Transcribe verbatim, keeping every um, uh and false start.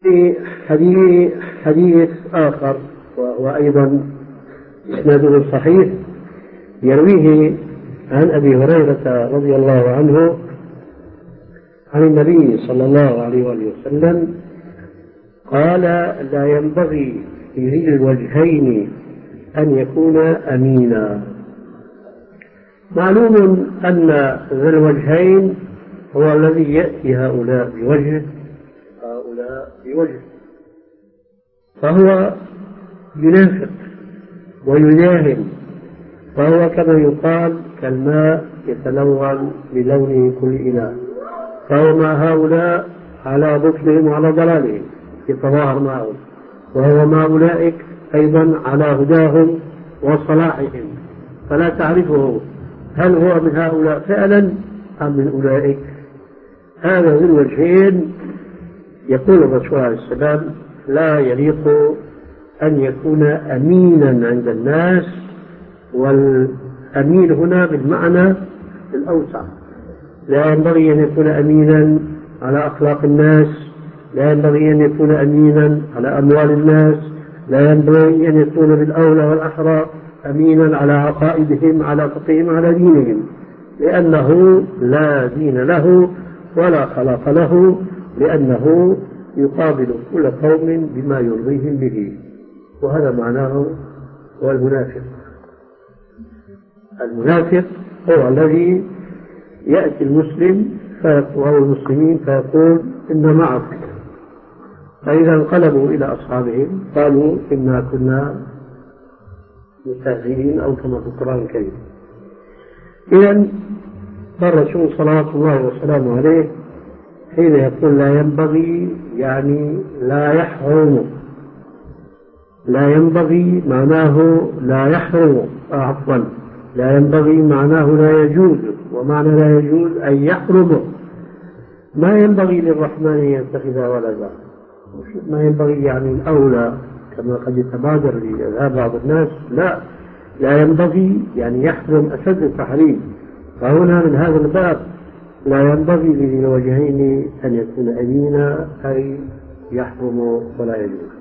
في حديث, حديث آخر وهو أيضا إسناده صحيح يرويه عن أبي هريرة رضي الله عنه عن النبي صلى الله عليه وسلم قال: لا ينبغي لذي الوجهين أن يكون أمينا. معلوم أن ذا الوجهين هو الذي يأتي هؤلاء بوجه هؤلاء بوجه، فهو ينافق ويجاهل، فهو كما يقال كالماء يتلون بلون كل إناء، فهو مع هؤلاء على بطلهم وعلى ضلالهم يتظاهر معهم، وهو مع أولئك أيضا على هداهم وصلاحهم، فلا تعرفه هل هو من هؤلاء فعلا أم من أولئك. هذا ذو الوجهين يقول الرسول عليه السلام: لا يليق أن يكون أمينا عند الناس، والأمين هنا بالمعنى الأوسع، لا ينبغي أن يكون أمينا على أخلاق الناس، لا ينبغي أن يكون أمينا على أموال الناس، لا ينبغي أن يكون بالأولى والأحرى أمينا على عقائدهم، على فقههم، على دينهم، لأنه لا دين له ولا خلاق له، لأنه يقابل كل قوم بما يرضيهم به. وهذا معناه هو المنافق. المنافق هو الذي يأتي المسلم أو المسلمين فيقول: إن معك، فإذا انقلبوا إلى أصحابهم قالوا: إنا كنا مستهزئين، أو كما في القرآن الكريم. إذن الرسول صلى الله وسلامه عليه حين يقول لا ينبغي، يعني لا يحرم. لا ينبغي معناه لا يحرم، عفوا لا ينبغي معناه لا يجوز، ومعنى لا يجوز أن يحرم. ما ينبغي للرحمن أن يتخذ ولدا، ما ينبغي يعني الأولى كما قد يتبادر لذهاب بعض الناس، لا لا ينبغي يعني يحرم أشد التحريم. فهنا من هذا الباب لا ينبغي لذي الوجهين أن يكون أمينا، أي يحرم ولا يجوز.